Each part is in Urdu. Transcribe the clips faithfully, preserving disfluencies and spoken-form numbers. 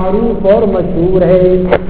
معروف اور مشہور ہے۔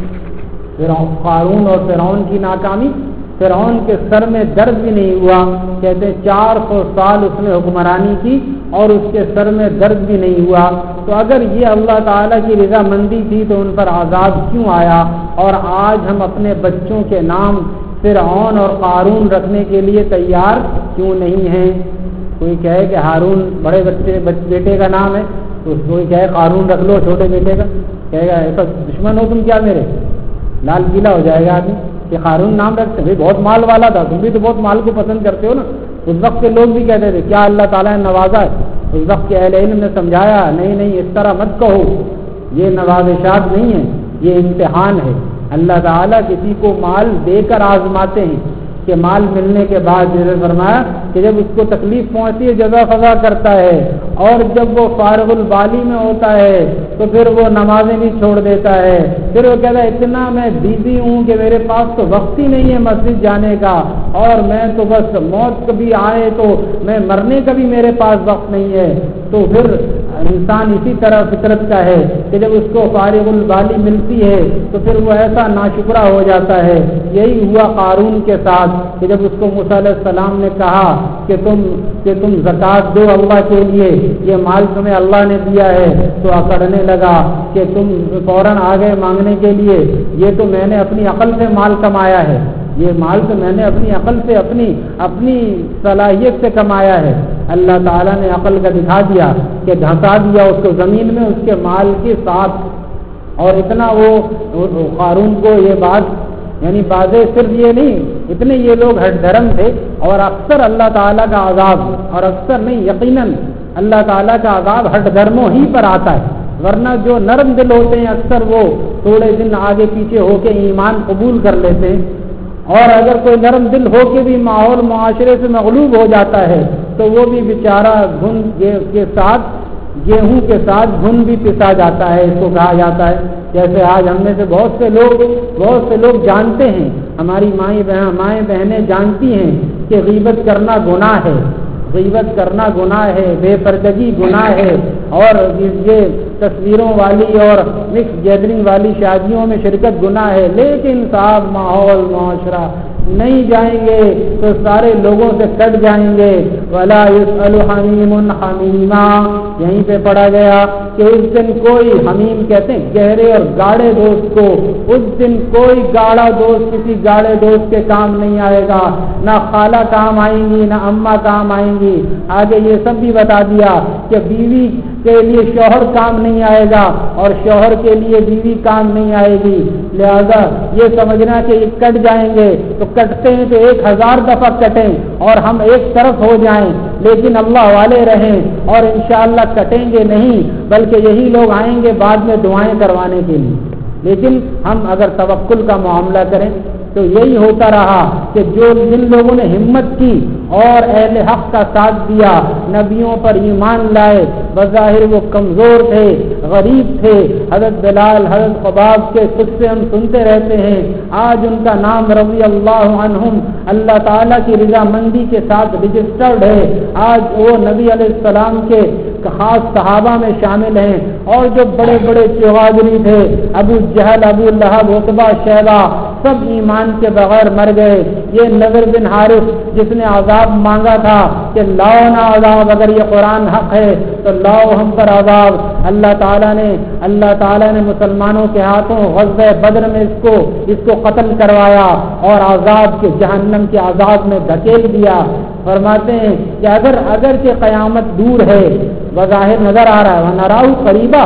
قارون اور فرعون کی ناکامی، فرعون کے سر میں درد بھی نہیں ہوا، کہتے چار سو سال اس نے حکمرانی کی اور اس کے سر میں درد بھی نہیں ہوا۔ تو اگر یہ اللہ تعالیٰ کی رضامندی تھی تو ان پر عذاب کیوں آیا؟ اور آج ہم اپنے بچوں کے نام فرعون اور قارون رکھنے کے لیے تیار کیوں نہیں ہیں؟ کوئی کہے کہ ہارون بڑے بچے بیٹے کا نام ہے، تو کوئی کہے قارون رکھ لو چھوٹے بیٹے کا، کہے گا ایسا دشمن ہو تم کیا میرے؟ لال پیلا ہو جائے گا آدمی کہ قارون نام رکھتے بھائی بہت مال والا تھا، تم بھی تو بہت مال کو پسند کرتے ہو نا۔ اس وقت کے لوگ بھی کہتے تھے کیا اللہ تعالیٰ نے نوازا ہے؟ اس وقت کے اہل علم نے سمجھایا نہیں نہیں اس طرح مت کہو، یہ نوازشات نہیں ہے، یہ امتحان ہے۔ اللہ تعالیٰ کسی کو مال دے کر آزماتے ہیں کہ مال ملنے کے بعد جیسے فرمایا کہ جب اس کو تکلیف پہنچتی ہے جزا فضا کرتا ہے، اور جب وہ فارغ البالی میں ہوتا ہے تو پھر وہ نمازیں بھی چھوڑ دیتا ہے، پھر وہ کہتا ہے اتنا میں بزی ہوں کہ میرے پاس تو وقت ہی نہیں ہے مسجد جانے کا، اور میں تو بس موت کبھی آئے تو میں مرنے کا بھی میرے پاس وقت نہیں ہے۔ تو پھر انسان اسی طرح فطرت کا ہے کہ جب اس کو فارغ البالی ملتی ہے تو پھر وہ ایسا ناشکرہ ہو جاتا ہے۔ یہی ہوا قارون کے ساتھ کہ جب اس کو موسیٰ علیہ السلام نے کہا کہ تم کہ تم زکوٰۃ دو اللہ کے لیے، یہ مال تمہیں اللہ نے دیا ہے، تو اکڑنے لگا کہ تم فوراً آ گئے مانگنے کے لیے، یہ تو میں نے اپنی عقل سے مال کمایا ہے، یہ مال تو میں نے اپنی عقل سے اپنی اپنی صلاحیت سے کمایا ہے۔ اللہ تعالیٰ نے عقل کا دکھا دیا کہ دھنسا دیا اس کو زمین میں اس کے مال کے ساتھ، اور اتنا وہ قارون کو یہ بات یعنی بازے صرف یہ نہیں، اتنے یہ لوگ ہٹ دھرم تھے، اور اکثر اللہ تعالیٰ کا عذاب، اور اکثر نہیں یقیناً اللہ تعالیٰ کا عذاب ہٹ دھرموں ہی پر آتا ہے، ورنہ جو نرم دل ہوتے ہیں اکثر وہ تھوڑے دن آگے پیچھے ہو کے ایمان قبول کر لیتے ہیں، اور اگر کوئی نرم دل ہو کے بھی ماحول معاشرے سے مغلوب ہو جاتا ہے تو وہ بھی بیچارہ گھن کے ساتھ گیہوں کے ساتھ گھن بھی پسا جاتا ہے، اس کو کہا جاتا ہے۔ جیسے آج ہم میں سے بہت سے لوگ بہت سے لوگ جانتے ہیں، ہماری مائیں بہن مائیں بہنیں جانتی ہیں کہ غیبت کرنا گناہ ہے، غیبت کرنا گناہ ہے، بے پردگی گناہ ہے، اور یہ تصویروں والی اور مکس گیدرنگ والی شادیوں میں شرکت گناہ ہے، لیکن صاحب ماحول معاشرہ نہیں جائیں گے تو سارے لوگوں سے کٹ جائیں گے۔ وَلَا يُسْأَلُ حَمِيمٌ حَمِيمًا، یہیں پہ پڑھا گیا کہ اس دن کوئی حمیم کہتے ہیں گہرے اور گاڑے دوست کو، اس دن کوئی گاڑا دوست کسی گاڑے دوست کے کام نہیں آئے گا، نہ خالہ کام آئیں گی نہ اماں کام آئیں گی۔ آگے یہ سب بھی بتا دیا کہ بیوی کے لیے شوہر کام نہیں آئے گا اور شوہر کے لیے بیوی کام نہیں آئے گی، لہذا یہ سمجھنا کہ یہ کٹ جائیں گے تو کٹتے ہیں تو ایک ہزار دفعہ کٹیں اور ہم ایک طرف ہو جائیں، لیکن اللہ والے رہیں اور انشاءاللہ کٹیں گے نہیں، بلکہ یہی لوگ آئیں گے بعد میں دعائیں کروانے کے لیے۔ لیکن ہم اگر توکل کا معاملہ کریں تو یہی ہوتا رہا کہ جو جن لوگوں نے ہمت کی اور اہل حق کا ساتھ دیا، نبیوں پر ایمان لائے، بظاہر وہ کمزور تھے، غریب تھے، حضرت بلال حضرت خباب کے خود سے ہم سنتے رہتے ہیں، آج ان کا نام رضی اللہ عنہم اللہ تعالیٰ کی رضامندی کے ساتھ رجسٹرڈ ہے، آج وہ نبی علیہ السلام کے خاص صحابہ میں شامل ہیں، اور جو بڑے بڑے چوہادری تھے ابو جہل ابو لہب عتبہ شیبہ سب ایمان کے بغیر مر گئے۔ یہ نذر بن حارث جس نے عذاب مانگا تھا کہ لاؤ نہ عذاب، اگر یہ قرآن حق ہے تو لاؤ ہم پر عذاب، اللہ تعالیٰ نے اللہ تعالیٰ نے مسلمانوں کے ہاتھوں غزوہ بدر میں اس کو اس کو قتل کروایا اور عذاب کے جہنم کے عذاب میں دھکیل دیا۔ فرماتے ہیں کہ اگر اگر کہ قیامت دور ہے، بظاہر نظر آ رہا ہے وَنَرَاهُ قَرِيبًا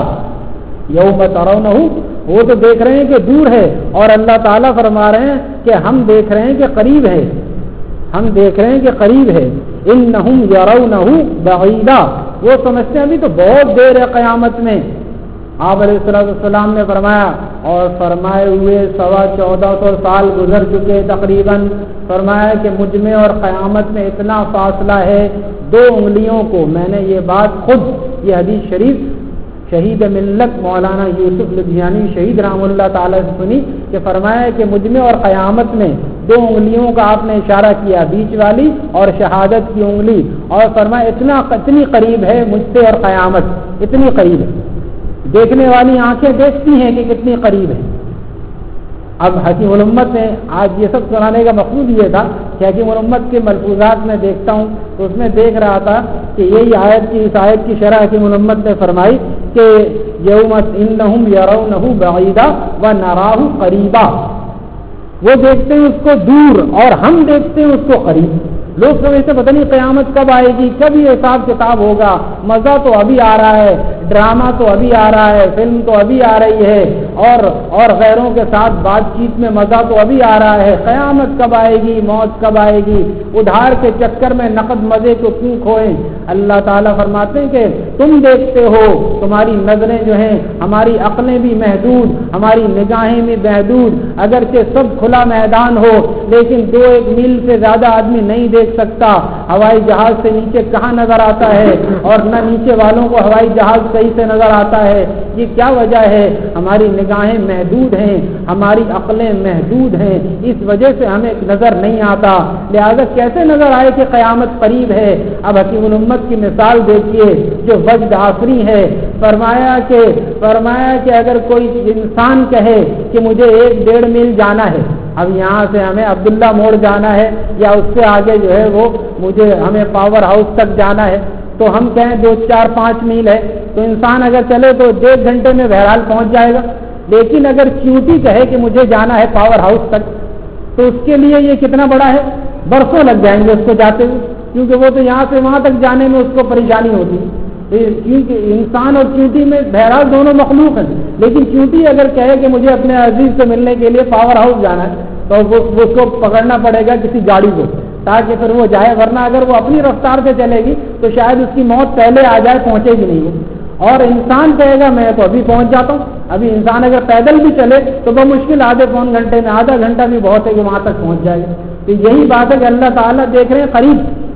یوم ترونہ، وہ تو دیکھ رہے ہیں کہ دور ہے، اور اللہ تعالیٰ فرما رہے ہیں کہ ہم دیکھ رہے ہیں کہ قریب ہے، ہم دیکھ رہے ہیں کہ قریب ہے۔ إِنَّهُمْ يَرَوْنَهُ بَعِيدًا، وہ سمجھتے ہیں ابھی تو بہت دیر ہے قیامت میں۔ آپ علیہ السلام نے فرمایا اور فرمائے ہوئے سوا چودہ سو سال گزر چکے تقریباً، فرمایا کہ مجھ میں اور قیامت میں اتنا فاصلہ ہے دو انگلیوں کو۔ میں نے یہ بات خود یہ حدیث شریف شہید ملت مولانا یوسف لدھیانی شہید رحم اللہ تعالیٰ سے سنی کہ فرمایا کہ مجھ میں اور قیامت میں دو انگلیوں کا آپ نے اشارہ کیا، بیچ والی اور شہادت کی انگلی، اور فرمایا اتنا اتنی قریب ہے مجھ سے اور قیامت، اتنی قریب ہے۔ دیکھنے والی آنکھیں دیکھتی ہیں کہ کتنی قریب ہے۔ اب حکیم الامت نے آج یہ سب سنانے کا مقصود یہ تھا کہ حکیم الامت کے ملفوظات میں دیکھتا ہوں تو اس میں دیکھ رہا تھا کہ یہی آیت کی اس آیت کی شرح حکیم الامت نے فرمائی کہ یوم انہم یرونہ بعیدا ونراہ قریبا، وہ دیکھتے ہیں اس کو دور اور ہم دیکھتے ہیں اس کو قریب۔ لوگ سمجھتے پتہ نہیں قیامت کب آئے گی، کب یہ حساب کتاب ہوگا، مزہ تو ابھی آ رہا ہے، ڈرامہ تو ابھی آ رہا ہے، فلم تو ابھی آ رہی ہے، اور اور غیروں کے ساتھ بات چیت میں مزہ تو ابھی آ رہا ہے، قیامت کب آئے گی، موت کب آئے گی، ادھار کے چکر میں نقد مزے کو کیوں کھوئیں۔ اللہ تعالیٰ فرماتے ہیں کہ تم دیکھتے ہو، تمہاری نظریں جو ہیں، ہماری عقلیں بھی محدود، ہماری نگاہیں بھی محدود، اگرچہ سب کھلا میدان ہو لیکن دو ایک میل سے زیادہ آدمی نہیں دیکھ سکتا۔ ہوائی جہاز سے نیچے کہاں نظر آتا ہے اور نہ نیچے والوں کو ہوائی جہاز صحیح سے نظر آتا ہے۔ یہ کیا وجہ ہے؟ ہماری نگاہیں محدود ہیں، ہماری عقلیں محدود ہیں، اس وجہ سے ہمیں نظر نہیں آتا۔ لہذا کیسے نظر آئے کہ قیامت قریب ہے؟ اب حکیم الامت کی مثال دیکھیے جو وجد آفری ہے۔ فرمایا کہ فرمایا کہ اگر کوئی انسان کہے کہ مجھے ایک ڈیڑھ میل جانا ہے، اب یہاں سے ہمیں عبداللہ موڑ جانا ہے یا اس سے آگے جو ہے وہ مجھے ہمیں پاور ہاؤس تک جانا ہے، تو ہم کہیں دو چار پانچ میل ہے تو انسان اگر چلے تو ڈیڑھ گھنٹے میں بہرحال پہنچ جائے گا۔ لیکن اگر چیونٹی کہے کہ مجھے جانا ہے پاور ہاؤس تک تو اس کے لیے یہ کتنا بڑا ہے، برسوں لگ جائیں گے اس کو جاتے ہوئے، کیونکہ وہ تو یہاں سے وہاں تک جانے میں اس کو پریشانی ہوتی ہے۔ کیونکہ انسان اور چیونٹی میں بہرحال دونوں مخلوق ہیں، لیکن چیونٹی اگر کہے کہ مجھے اپنے عزیز سے ملنے کے لیے پاور ہاؤس جانا ہے تو وہ اس کو پکڑنا پڑے گا کسی گاڑی کو تاکہ پھر وہ جائے، ورنہ اگر وہ اپنی رفتار سے چلے گی تو شاید اس کی موت پہلے آ جائے، پہنچے گی نہیں وہ۔ اور انسان کہے گا میں تو ابھی پہنچ جاتا ہوں۔ ابھی انسان اگر پیدل بھی چلے تو بمشکل آدھے پون گھنٹے میں، آدھا گھنٹہ بھی بہت ہے کہ وہاں تک پہنچ جائے گا۔ تو یہی بات ہے کہ اللہ تعالیٰ دیکھ رہے ہیں قریب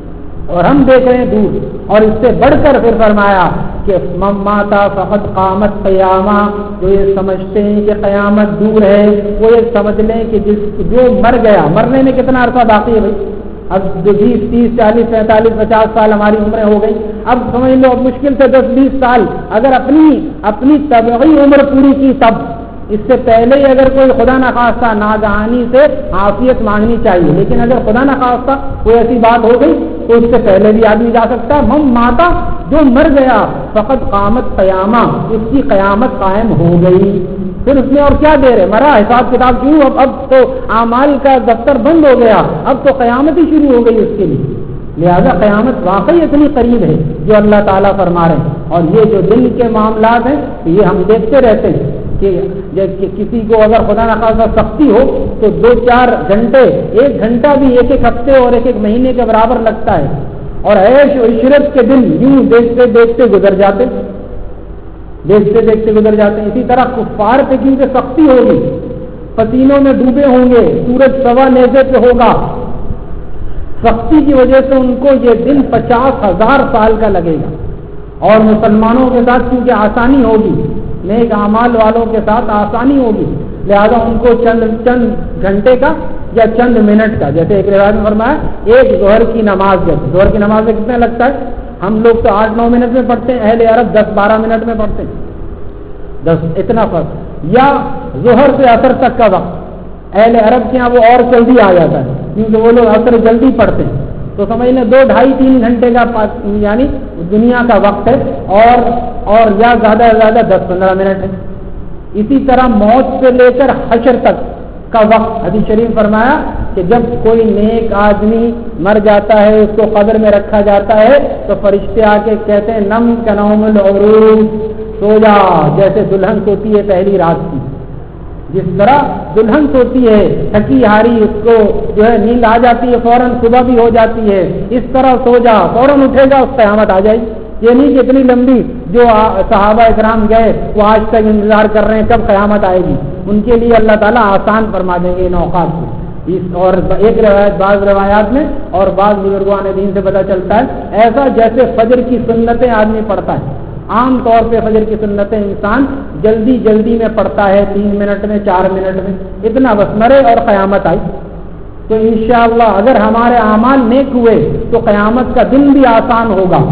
اور ہم دیکھ رہے ہیں دور، اور اس سے بڑھ کر پھر فرمایا کہ ماتا فقط قامت قیامہ، جو یہ سمجھتے ہیں کہ قیامت دور ہے وہ یہ سمجھ لیں کہ جس جو مر گیا، مرنے میں کتنا عرصہ باقی ہے بھائی؟ اب جو بیس تیس چالیس پینتالیس پچاس سال ہماری عمریں ہو گئی، اب سمجھ لو اب مشکل سے دس بیس سال اگر اپنی اپنی طبعی عمر پوری کی تب، اس سے پہلے ہی اگر کوئی خدا نخواستہ ناگہانی سے عافیت مانگنی چاہیے، لیکن اگر خدا نخواستہ کوئی ایسی بات ہو گئی تو اس سے پہلے بھی آدمی جا سکتا ہے۔ مم ماتا، جو مر گیا، فقط قامت قیامہ، اس کی قیامت قائم ہو گئی۔ پھر اس میں اور کیا دیر ہے، مرا حساب کتاب کیوں؟ اب اب تو اعمال کا دفتر بند ہو گیا، اب تو قیامت ہی شروع ہو گئی اس کے لیے۔ لہذا قیامت واقعی اتنی قریب ہے جو اللہ تعالیٰ فرما رہے ہیں۔ اور یہ جو دل کے معاملات ہیں یہ ہم دیکھتے رہتے ہیں کہ کسی کو اگر خدا نخواستہ سختی ہو تو دو چار گھنٹے، ایک گھنٹہ بھی ایک ایک ہفتے اور ایک ایک مہینے کے برابر لگتا ہے، اور عیش و عشرت کے دن یوں دیکھتے دیکھتے گزر جاتے دیکھتے دیکھتے گزر جاتے ہیں۔ اسی طرح کفار پہ کیونکہ سختی ہوگی، پسینوں میں ڈوبے ہوں گے، سورج سوا نیزے پہ ہوگا، سختی کی وجہ سے ان کو یہ دن پچاس ہزار سال کا لگے گا۔ اور مسلمانوں کے ساتھ کیونکہ آسانی ہوگی، نیک اعمال والوں کے ساتھ آسانی ہوگی، لہذا ان کو چند چند گھنٹے کا یا چند منٹ کا، جیسے ایک روایت میں فرمایا ایک ظہر کی نماز، جیسے ظہر کی نماز میں کتنا لگتا ہے؟ ہم لوگ تو آٹھ نو منٹ میں پڑھتے ہیں، اہل عرب دس بارہ منٹ میں پڑھتے ہیں، دس اتنا فرق۔ یا ظہر سے عصر تک کا وقت اہل عرب کے یہاں وہ اور جلدی آ جاتا ہے کیونکہ وہ لوگ عصر جلدی پڑھتے ہیں، تو سمجھ لیں دو ڈھائی تین گھنٹے کا یعنی دنیا کا وقت ہے، اور اور یا زیادہ سے زیادہ دس پندرہ منٹ ہے۔ اسی طرح موت سے لے کر حشر تک کا وقت، حدیث شریف فرمایا کہ جب کوئی نیک آدمی مر جاتا ہے، اس کو قبر میں رکھا جاتا ہے تو فرشتے آ کے کہتے ہیں نم کنوم العروس، سو جا جیسے دلہن سوتی ہے پہلی رات کی، جس طرح دلہن سوتی ہے تھکی ہاری، اس کو جو ہے نیند آ جاتی ہے فوراً، صبح بھی ہو جاتی ہے، اس طرح سو جا، فوراً اٹھے گا، اس قیامت آ جائے گی۔ یہ نہیں کہ اتنی لمبی جو صحابہ اکرام گئے وہ آج تک انتظار کر رہے ہیں کب قیامت آئے گی، ان کے لیے اللہ تعالیٰ آسان فرما دیں گے ان اوقات کو۔ اس اور ایک روایت بعض روایات میں اور بعض بزرگان دین سے پتہ چلتا ہے ایسا جیسے فجر کی سنتیں آدمی پڑھتا ہے، عام طور پہ فجر کی سنتیں انسان جلدی جلدی میں پڑھتا ہے، تین منٹ میں چار منٹ میں، اتنا بس مرے اور قیامت آئی۔ تو انشاءاللہ اگر ہمارے اعمال نیک ہوئے تو قیامت کا دن بھی آسان ہوگا،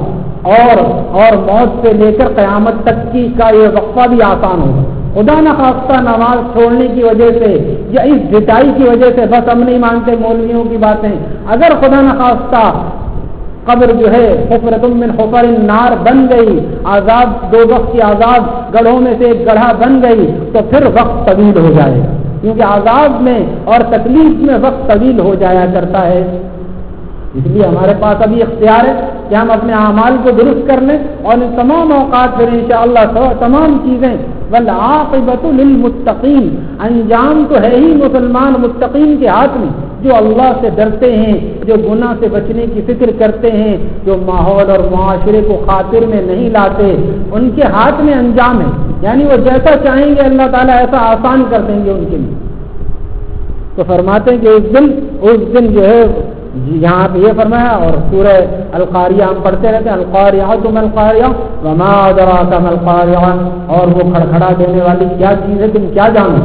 اور اور موت سے لے کر قیامت تک کی کا یہ وقفہ بھی آسان ہوگا. خدا نخواستہ نماز چھوڑنے کی وجہ سے یا اس جتائی کی وجہ سے بس ہم نہیں مانتے مولویوں کی باتیں, اگر خدا نخواستہ قبر جو ہے حفرۃ من حفر النار بن گئی, عذاب دوزخ کی عذاب گڑھوں میں سے ایک گڑھا بن گئی, تو پھر وقت طویل ہو جائے گا, کیونکہ عذاب میں اور تکلیف میں وقت طویل ہو جایا کرتا ہے. اس لیے ہمارے پاس ابھی اختیار ہے کہ ہم اپنے اعمال کو درست کر لیں, اور ان تمام اوقات پھر انشاءاللہ تمام چیزیں والعاقبۃ للمتقین, انجام تو ہے ہی مسلمان متقین کے ہاتھ میں, جو اللہ سے ڈرتے ہیں, جو گناہ سے بچنے کی فکر کرتے ہیں, جو ماحول اور معاشرے کو خاطر میں نہیں لاتے, ان کے ہاتھ میں انجام ہے. یعنی وہ جیسا چاہیں گے اللہ تعالیٰ ایسا آسان کر دیں گے ان کے لیے. تو فرماتے ہیں کہ اس دن اس دن جو ہے جی یہاں پہ یہ فرمایا, اور سورہ القاریہ ہم پڑھتے رہتے ہیں, القاریہ تم القاریہ وما ادراک ما القاریہ, اور وہ کھڑکھڑا دینے والی کیا چیز ہے تم کیا جانو,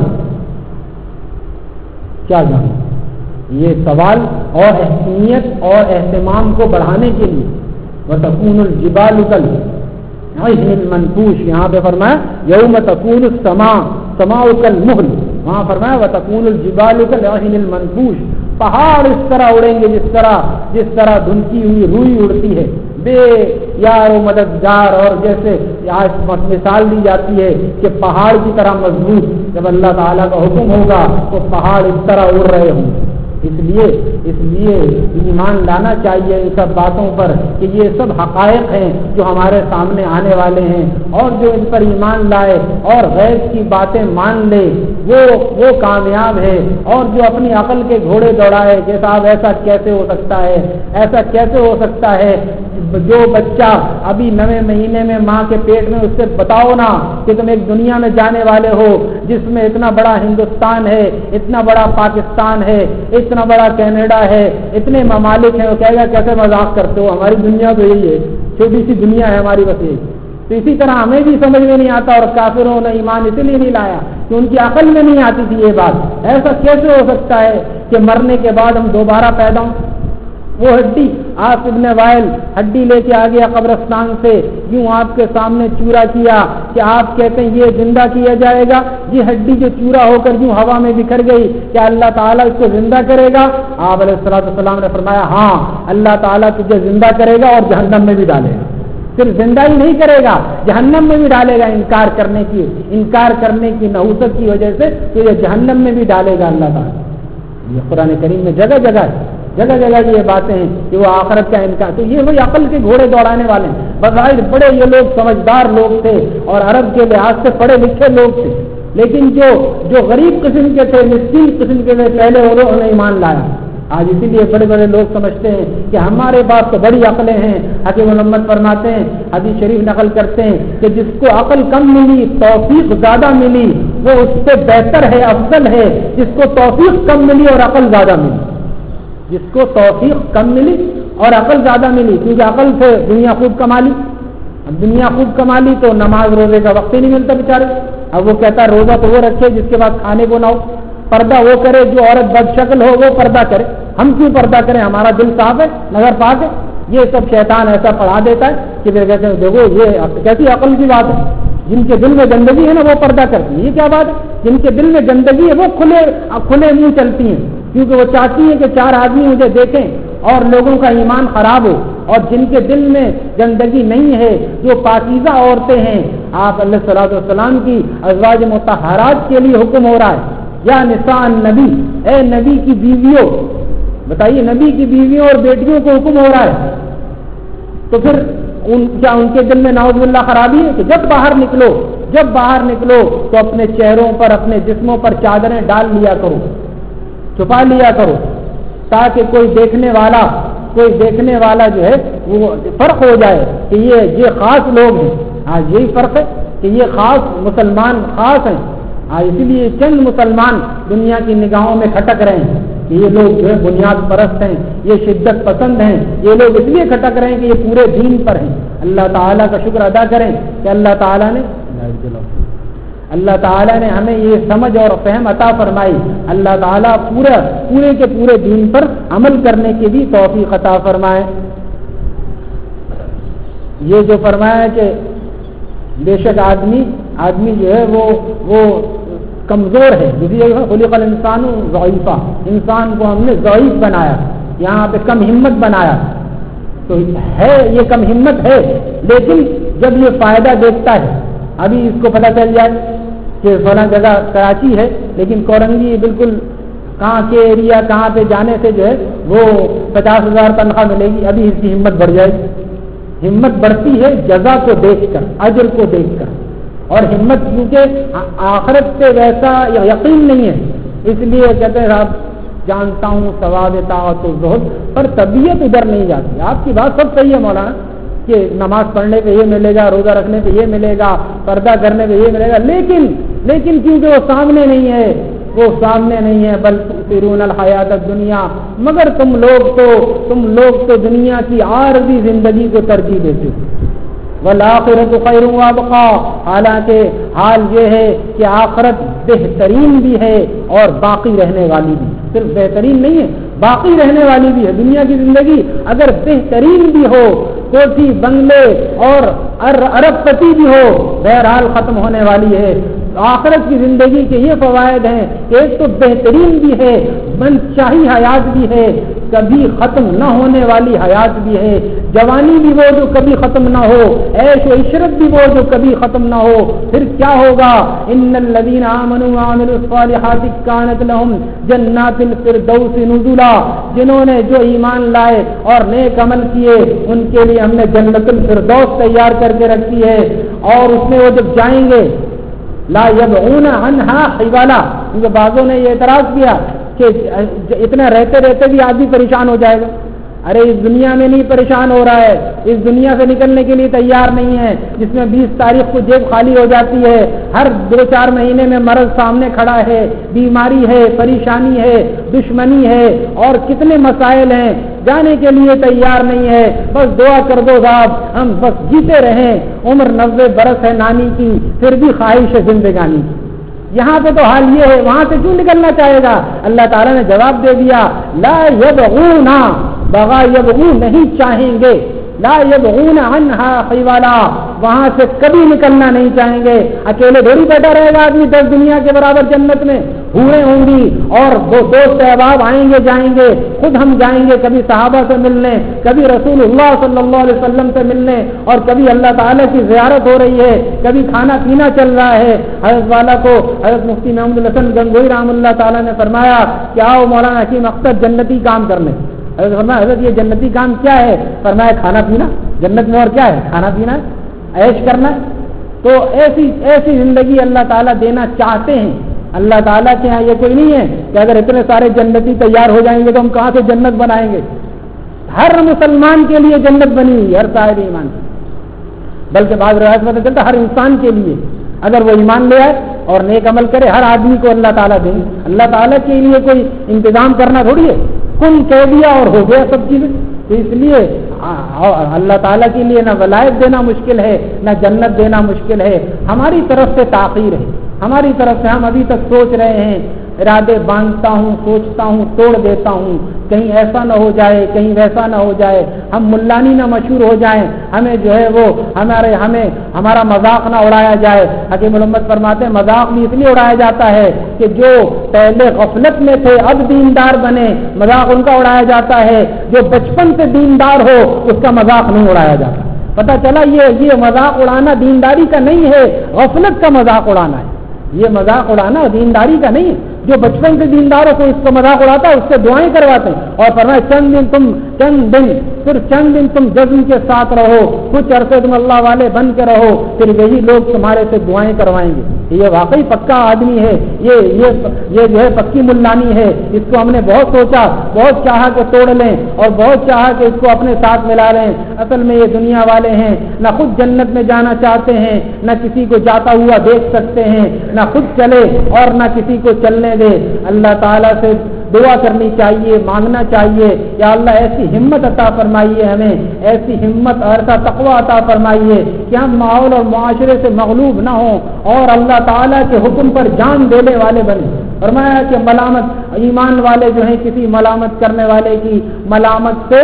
کیا جانو. یہ سوال اور اہمیت اور اہتمام کو بڑھانے کے لیے وتکون الجبال کالعہن المنفوش, یہاں پہ فرمایا یوم تکون السماء سماء کالمہل, وہاں فرمایا وتکون الجبال کالعہن المنفوش, پہاڑ اس طرح اڑیں گے جس طرح جس طرح دھنکی ہوئی روئی اڑتی ہے, بے یار و مددگار, اور جیسے آج مثال دی جاتی ہے کہ پہاڑ کی طرح مضبوط, جب اللہ تعالیٰ کا حکم ہوگا تو پہاڑ اس طرح اڑ رہے ہوں. اس لیے اس لیے ایمان لانا چاہیے ان سب باتوں پر کہ یہ سب حقائق ہیں جو ہمارے سامنے آنے والے ہیں, اور جو ان پر ایمان لائے اور غیب کی باتیں مان لے وہ وہ کامیاب ہے, اور جو اپنی عقل کے گھوڑے دوڑائے کہ صاحب ایسا کیسے ہو سکتا ہے, ایسا کیسے ہو سکتا ہے, جو بچہ ابھی نویں مہینے میں ماں کے پیٹ میں, اس سے بتاؤ نا کہ تم ایک دنیا میں جانے والے ہو جس میں اتنا بڑا ہندوستان ہے, اتنا بڑا پاکستان ہے, اتنا بڑا کینیڈا ہے, اتنے ممالک ہیں, وہ کہے گا کیسے مذاق کرتے ہو, ہماری دنیا تو یہی ہے, چھوٹی سی دنیا ہے ہماری بس یہی. تو اسی طرح ہمیں بھی سمجھ میں نہیں آتا, اور کافروں نے ایمان اسی لیے نہیں لایا کہ ان کی عقل میں نہیں آتی تھی یہ بات. ایسا کیسے ہو سکتا ہے کہ مرنے کے بعد ہم دوبارہ پیدا ہوں. وہ ہڈی آپ ابن وائل ہڈی لے کے آ گیا قبرستان سے, یوں آپ کے سامنے چورا کیا کہ آپ کہتے ہیں یہ زندہ کیا جائے گا, یہ ہڈی جو چورا ہو کر یوں ہوا میں بکھر گئی, کیا اللہ تعالیٰ اس کو زندہ کرے گا؟ آپ علیہ الصلوۃ والسلام نے فرمایا ہاں, اللہ تعالیٰ تجھے زندہ کرے گا اور جہنم میں بھی ڈالے گا. صرف زندہ ہی نہیں کرے گا, جہنم میں بھی ڈالے گا. انکار کرنے کی انکار کرنے کی نحوست کی وجہ سے تو یہ جہنم میں بھی ڈالے گا اللہ تعالیٰ. یہ قرآن کریم میں جگہ جگہ جگہ جگہ یہ باتیں ہیں کہ وہ آخرت کا انکار. تو یہ وہی عقل کے گھوڑے دوڑانے والے ہیں. بظاہر بڑے یہ لوگ سمجھدار لوگ تھے اور عرب کے لحاظ سے پڑھے لکھے لوگ تھے, لیکن جو جو غریب قسم کے تھے, مسکین قسم کے تھے, پہلے انہوں نے ایمان لایا. آج اسی لیے بڑے بڑے لوگ سمجھتے ہیں کہ ہمارے پاس تو بڑی عقلیں ہیں. حکیم محمد فرماتے ہیں, حدیث شریف نقل کرتے ہیں کہ جس کو عقل کم ملی توفیق زیادہ ملی وہ اس سے بہتر ہے, افضل ہے جس کو توفیق کم ملی اور عقل زیادہ ملی. جس کو توفیق کم ملی اور عقل زیادہ ملی, کیونکہ عقل سے دنیا خوب کما لی. اب دنیا خوب کما لی تو نماز روزے کا وقت ہی نہیں ملتا بیچارے. اب وہ کہتا ہے روزہ تو وہ رکھے جس کے بعد کھانے کو نہ ہو, پردہ وہ کرے جو عورت بد شکل ہو وہ پردہ کرے. ہم کیوں پردہ کریں, ہمارا دل صاف ہے, نظر پاک ہے. یہ سب شیطان ایسا پڑھا دیتا ہے کہ پھر کہتے ہیں دیکھو یہ کیسی عقل کی بات ہے. جن کے دل میں گندگی ہے نا وہ پردہ کرتی ہیں, یہ کیا بات ہے. جن کے دل میں گندگی ہے وہ کھلے کھلے منہ چلتی ہیں, کیونکہ وہ چاہتی ہیں کہ چار آدمی مجھے دیکھیں اور لوگوں کا ایمان خراب ہو. اور جن کے دل میں گندگی نہیں ہے, جو پاکیزہ عورتیں ہیں, آپ علیہ الصلوۃ والسلام کی ازواج مطہرات کے لیے حکم ہو رہا ہے, یا نساء النبی, اے نبی کی بیویوں. بتائیے, نبی کی بیویوں اور بیٹیوں کو حکم ہو رہا ہے, تو پھر ان کیا ان کے دل میں نعوذ باللہ خرابی ہے کہ جب باہر نکلو جب باہر نکلو تو اپنے چہروں پر اپنے جسموں پر چادریں ڈال لیا کرو, چھپا لیا کرو, تاکہ کوئی دیکھنے والا کوئی دیکھنے والا جو ہے وہ فرق ہو جائے کہ یہ یہ خاص لوگ ہیں. آج یہی فرق ہے کہ یہ خاص مسلمان خاص ہیں. آج اسی لیے چند مسلمان دنیا کی نگاہوں میں کھٹک رہے ہیں کہ یہ لوگ جو ہے بنیاد پرست ہیں, یہ شدت پسند ہیں. یہ لوگ اس لیے کھٹک رہے ہیں کہ یہ پورے دین پر ہیں. اللہ تعالیٰ کا شکر ادا کریں کہ اللہ تعالیٰ نے اللہ تعالیٰ نے ہمیں یہ سمجھ اور فہم عطا فرمائی. اللہ تعالیٰ پورا پورے کے پورے دین پر عمل کرنے کی بھی توفیق عطا فرمائے. یہ جو فرمایا کہ بے شک آدمی آدمی جو ہے وہ وہ کمزور ہے، خلق الانسان ضعیفا، انسان کو ہم نے ضعیف بنایا، یہاں پہ کم ہمت بنایا، تو ہے یہ کم ہمت ہے، لیکن جب یہ فائدہ دیکھتا ہے، ابھی اس کو پتہ چل جائے کہ فلاں جگہ کراچی ہے لیکن کورنگی بالکل کہاں کے ایریا کہاں پہ جانے سے جو ہے وہ پچاس ہزار تنخواہ ملے گی، ابھی اس کی ہمت بڑھ جائے گی۔ ہمت بڑھتی ہے جزا کو دیکھ کر، اجر کو دیکھ کر، اور ہمت کیونکہ آخرت سے ویسا یقین نہیں ہے، اس لیے کہتے ہیں آپ جانتا ہوں ثواب طاعت و زہد، پر طبیعت ادھر نہیں جاتی۔ آپ کی بات سب صحیح ہے مولانا کہ نماز پڑھنے پہ یہ ملے گا، روزہ رکھنے پہ یہ ملے گا، پردہ کرنے پہ یہ ملے گا، لیکن لیکن کیونکہ وہ سامنے نہیں ہے، وہ سامنے نہیں ہے، بل تؤثرون الحیات الدنیا، مگر تم لوگ تو تم لوگ تو دنیا کی عارضی زندگی کو ترجیح دیتے ہو، والآخرۃ خیر وابقا، حالانکہ حال یہ ہے کہ آخرت بہترین بھی ہے اور باقی رہنے والی بھی، صرف بہترین نہیں ہے باقی رہنے والی بھی ہے۔ دنیا کی زندگی اگر بہترین بھی ہو، کوٹھی بنگلے اور ارب پتی بھی ہو، بہرحال ختم ہونے والی ہے۔ آخرت کی زندگی کے یہ فوائد ہیں کہ ایک تو بہترین بھی ہے، منشاہی حیات بھی ہے، کبھی ختم نہ ہونے والی حیات بھی ہے، جوانی بھی وہ جو کبھی ختم نہ ہو، عیش و عشرت بھی وہ جو کبھی ختم نہ ہو۔ پھر کیا ہوگا؟ ان الذین آمنوا وعملوا الصالحات کانت لهم جنات الفردوس نزلا، جنہوں نے جو ایمان لائے اور نیک عمل کیے ان کے لیے ہم نے جنت الفردوس تیار کر کے رکھی ہے، اور اس میں وہ جب جائیں گے لا یبغون عنہا حولا، کیونکہ بعضوں نے یہ اعتراض کیا کہ اتنا رہتے رہتے بھی آدمی پریشان ہو جائے گا۔ ارے اس دنیا میں نہیں پریشان ہو رہا ہے، اس دنیا سے نکلنے کے لیے تیار نہیں ہے، جس میں بیس تاریخ کو جیب خالی ہو جاتی ہے، ہر دو چار مہینے میں مرض سامنے کھڑا ہے، بیماری ہے، پریشانی ہے، دشمنی ہے، اور کتنے مسائل ہیں، جانے کے لیے تیار نہیں ہے۔ بس دعا کر دو صاحب ہم بس جیتے رہیں، عمر نوے برس ہے نانی کی، پھر بھی خواہش ہے زندگانی کی۔ یہاں پہ تو حال یہ ہے، وہاں سے کیوں نکلنا چاہے گا؟ اللہ تعالیٰ نے جواب دے دیا، لا یبغون، بغا یبغون نہیں چاہیں گے، لا یبغون عنہا حولا، وہاں سے کبھی نکلنا نہیں چاہیں گے۔ اکیلے تھوڑی بیٹھا رہے گا آدمی دس دنیا کے برابر جنت میں، حوریں ہوں گی اور دو دوست احباب آئیں گے جائیں گے، خود ہم جائیں گے کبھی صحابہ سے ملنے، کبھی رسول اللہ صلی اللہ علیہ وسلم سے ملنے، اور کبھی اللہ تعالیٰ کی زیارت ہو رہی ہے، کبھی کھانا پینا چل رہا ہے۔ حضرت والا کو حضرت مفتی محمد الحسن گنگوئی رحمۃ اللہ تعالیٰ نے فرمایا کہ آؤ مولانا حکیم اختر جنتی کام کرنے۔ حضرت فرمایا حضرت یہ جنتی کام کیا ہے؟ فرمایا کھانا پینا، جنت میں اور کیا ہے؟ کھانا پینا ہے، عیش کرنا ہے۔ تو ایسی ایسی زندگی اللہ تعالیٰ دینا چاہتے ہیں۔ اللہ تعالیٰ کے یہاں یہ کوئی نہیں ہے کہ اگر اتنے سارے جنتی تیار ہو جائیں گے تو ہم کہاں سے جنت بنائیں گے۔ ہر مسلمان کے لیے جنت بنی ہوئی، ہر صاحب ایمان کی، بلکہ بعض روایت میں چلتا ہر انسان کے لیے، اگر وہ ایمان لے آئے اور نیک عمل کرے ہر آدمی کو اللہ تعالیٰ دیں گے۔ اللہ تعالیٰ کے لیے کوئی انتظام کرنا تھوڑی ہے، کن کہہ دیا اور ہو گیا سب چیزیں۔ تو اس لیے اللہ تعالیٰ کے لیے نہ ولایت دینا مشکل ہے، نہ جنت دینا مشکل ہے، ہماری طرف سے تاخیر ہے، ہماری طرف سے ہم ابھی تک سوچ رہے ہیں، ارادے باندھتا ہوں، سوچتا ہوں، توڑ دیتا ہوں، کہیں ایسا نہ ہو جائے، کہیں ویسا نہ ہو جائے، ہم ملانی نہ مشہور ہو جائیں، ہمیں جو ہے وہ ہمارے ہمیں ہمارا مذاق نہ اڑایا جائے۔ حکیم محمد فرماتے ہیں مذاق بھی اس لیے اڑایا جاتا ہے کہ جو پہلے غفلت میں تھے اب دیندار بنے، مذاق ان کا اڑایا جاتا ہے، جو بچپن سے دیندار ہو اس کا مذاق نہیں اڑایا جاتا۔ پتہ چلا یہ یہ مذاق اڑانا دینداری کا نہیں ہے، غفلت کا مذاق اڑانا ہے۔ یہ مذاق اڑانا دینداری کا نہیں ہے۔ جو بچپن سے دیندار ہو تو اس کو مذاق اڑاتا ہے، اس سے دعائیں کرواتے ہیں، اور فرمایا چند دن تم چند دن صرف چند دن تم جذب کے ساتھ رہو، کچھ عرصے تم اللہ والے بن کے رہو، پھر یہی لوگ تمہارے سے دعائیں کروائیں گے۔ یہ واقعی پکا آدمی ہے، یہ یہ یہ جو ہے پکی ملانی ہے۔ اس کو ہم نے بہت سوچا، بہت چاہا کہ توڑ لیں، اور بہت چاہا کہ اس کو اپنے ساتھ ملا لیں۔ اصل میں یہ دنیا والے ہیں، نہ خود جنت میں جانا چاہتے ہیں، نہ کسی کو جاتا ہوا دیکھ سکتے ہیں، نہ خود چلے اور نہ کسی کو چلنے دے۔ اللہ تعالیٰ سے دعا کرنی چاہیے، مانگنا چاہیے، یا اللہ ایسی ہمت عطا فرمائیے، ہمیں ایسی ہمت اور ایسا تقوی عطا فرمائیے کہ ہم ماحول اور معاشرے سے مغلوب نہ ہوں اور اللہ تعالیٰ کے حکم پر جان دینے والے بنیں۔ فرمایا کہ ملامت ایمان والے جو ہیں کسی ملامت کرنے والے کی ملامت سے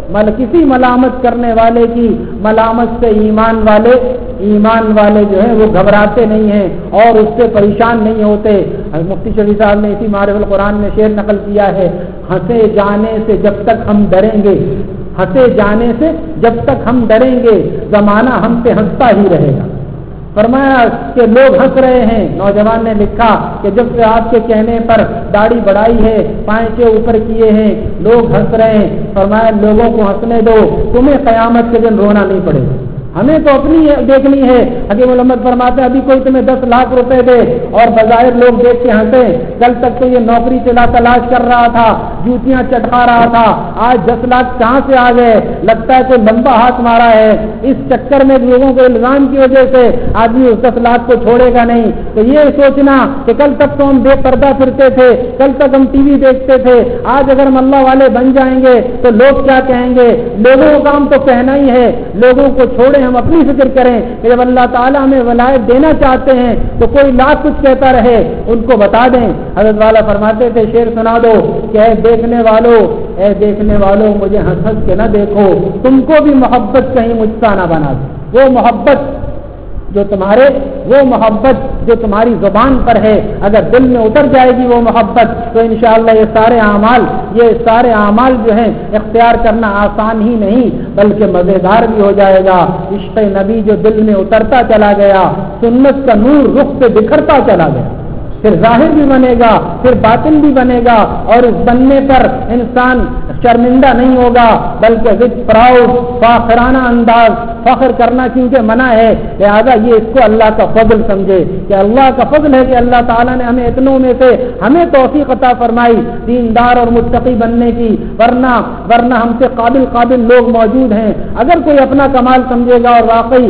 مل کسی ملامت کرنے والے کی ملامت سے ایمان والے ایمان والے جو ہیں وہ گھبراتے نہیں ہیں اور اس سے پریشان نہیں ہوتے. مفتی شفیع صاحب نے اسی معرف القرآن میں شعر نقل کیا ہے, ہنسے جانے سے جب تک ہم ڈریں گے, ہنسے جانے سے جب تک ہم ڈریں گے زمانہ ہم پہ ہنستا ہی رہے گا. فرمایا کہ لوگ ہنس رہے ہیں. نوجوان نے لکھا کہ جب سے آپ کے کہنے پر داڑھی بڑھائی ہے, پائچے اوپر کیے ہیں, لوگ ہنس رہے ہیں. فرمایا لوگوں کو ہنسنے دو, تمہیں قیامت کے دن رونا نہیں پڑے گا. ہمیں تو اپنی دیکھنی ہے. حکیم محمد فرماتے ہیں ابھی کوئی تمہیں دس لاکھ روپے دے اور بظاہر لوگ دیکھ کے ہنسے, کل تک تو یہ نوکری چلا تلاش کر رہا تھا, جوتیاں چٹکا رہا تھا, آج دس لاکھ کہاں سے آ گئے, لگتا ہے کوئی لمبا ہاتھ مارا ہے. اس چکر میں لوگوں کو الزام کی وجہ سے آدمی اس دس لاکھ کو چھوڑے گا نہیں. تو یہ سوچنا کہ کل تک تو ہم بے پردہ پھرتے تھے, کل تک ہم ٹی وی دیکھتے تھے, آج اگر ہم اللہ والے بن جائیں گے تو لوگ کیا کہیں گے. لوگوں کا کام تو کہنا ہی ہے, لوگوں کو چھوڑیں, ہم اپنی فکر کریں کہ جب اللہ تعالیٰ ہمیں ولایت دینا چاہتے ہیں تو کوئی لاکھ کچھ کہتا رہے ان کو بتا دیں. حضرت والا فرماتے تھے شعر سنا دو کہ اے دیکھنے والوں, اے دیکھنے والوں مجھے ہنس ہنس کے نہ دیکھو, تم کو بھی محبت کہیں مجھ سا نہ بنا دے. وہ محبت جو تمہارے وہ محبت جو تمہاری زبان پر ہے, اگر دل میں اتر جائے گی وہ محبت تو انشاءاللہ یہ سارے اعمال یہ سارے اعمال جو ہیں اختیار کرنا آسان ہی نہیں بلکہ مزیدار بھی ہو جائے گا. عشق نبی جو دل میں اترتا چلا گیا, سنت کا نور رخ سے بکھرتا چلا گیا, پھر ظاہر بھی بنے گا, پھر باطن بھی بنے گا, اور اس بننے پر انسان شرمندہ نہیں ہوگا بلکہ ود پراؤڈ فاخرانہ انداز, فخر کرنا کیونکہ منع ہے, لہذا یہ اس کو اللہ کا فضل سمجھے کہ اللہ کا فضل ہے کہ اللہ تعالیٰ نے ہمیں اتنوں میں سے ہمیں توفیق عطا فرمائی دیندار اور متقی بننے کی, ورنہ ورنہ ہم سے قابل قابل لوگ موجود ہیں. اگر کوئی اپنا کمال سمجھے گا اور واقعی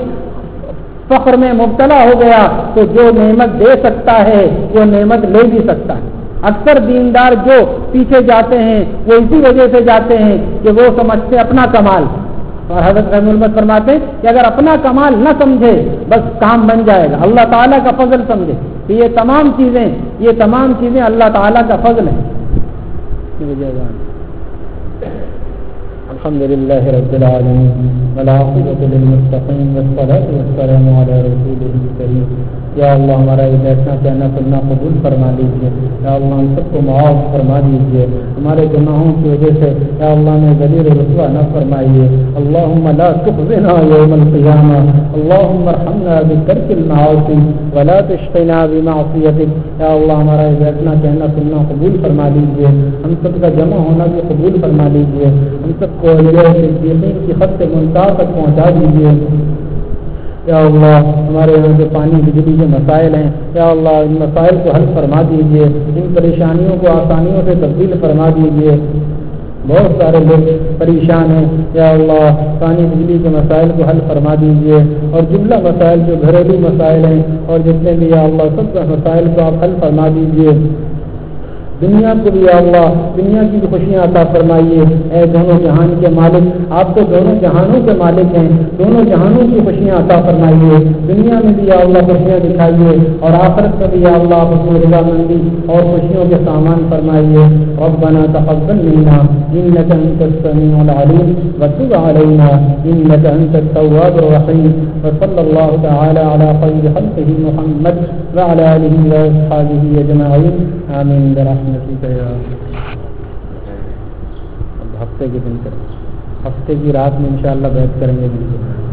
فخر میں مبتلا ہو گیا تو جو نعمت دے سکتا ہے وہ نعمت لے بھی سکتا ہے. اکثر دیندار جو پیچھے جاتے ہیں وہ اسی وجہ سے جاتے ہیں کہ وہ سمجھتے اپنا کمال, اور حضرت رحم المت فرماتے ہیں کہ اگر اپنا کمال نہ سمجھے بس کام بن جائے گا, اللہ تعالیٰ کا فضل سمجھے کہ یہ تمام چیزیں یہ تمام چیزیں اللہ تعالیٰ کا فضل ہے. الحمد للہ رب العالمین والعاقبۃ للمتقین والصلاۃ والسلام علی رسولہ الکریم. یا اللہ ہمارا یہ بیٹھنا کہنا سننا قبول فرما لیجیے. یا اللہ ہم سب کو معاف فرما دیجیے, ہمارے گناہوں کی وجہ سے یا اللہ نے ذلیل و رسوا نہ فرمائیے. اللہم لا تخزنا یوم القیامہ, اللہم ارحمنا بترک المعاصی ولا تشقنا بمعصیتک. یا اللہ ہمارا یہ بیٹھنا کہنا سننا قبول فرما لیجیے, ہم سب کا جمع ہونا بھی قبول فرما لیجیے, ہم سب کو صدیقین کی خط منتہا تک پہنچا دیجیے. یا اللہ ہمارے یہاں جو پانی بجلی کے مسائل ہیں یا اللہ ان مسائل کو حل فرما دیجیے, ان پریشانیوں کو آسانیوں سے تبدیل فرما دیجیے. بہت سارے لوگ پریشان ہیں, یا اللہ پانی بجلی کے مسائل کو حل فرما دیجیے, اور جملہ مسائل جو گھریلو مسائل ہیں اور جتنے بھی یا اللہ سب کے مسائل کو آپ حل فرما دیجیے. دنیا کو بھی یا اللہ دنیا کی بھی خوشیاں عطا فرمائیے. اے دونوں جہان کے مالک, آپ تو دونوں جہانوں کے مالک ہیں, دونوں جہانوں کی خوشیاں عطا فرمائیے. دنیا میں بھی یا اللہ خوشیاں دکھائیے اور آخرت میں بھی یا اللہ حسن رضا مندی اور خوشیوں کے سامان فرمائیے. ربنا تقبل منا انك انت السميع العليم وتب علينا انك انت التواب الرحيم. وصلى الله تعالى على خير خلقه محمد وعلى اله واصحابه اجمعين آمین برحمتک یا. اب ہفتے کے دن کریں, ہفتے کی رات میں انشاءاللہ بیعت کریں گے.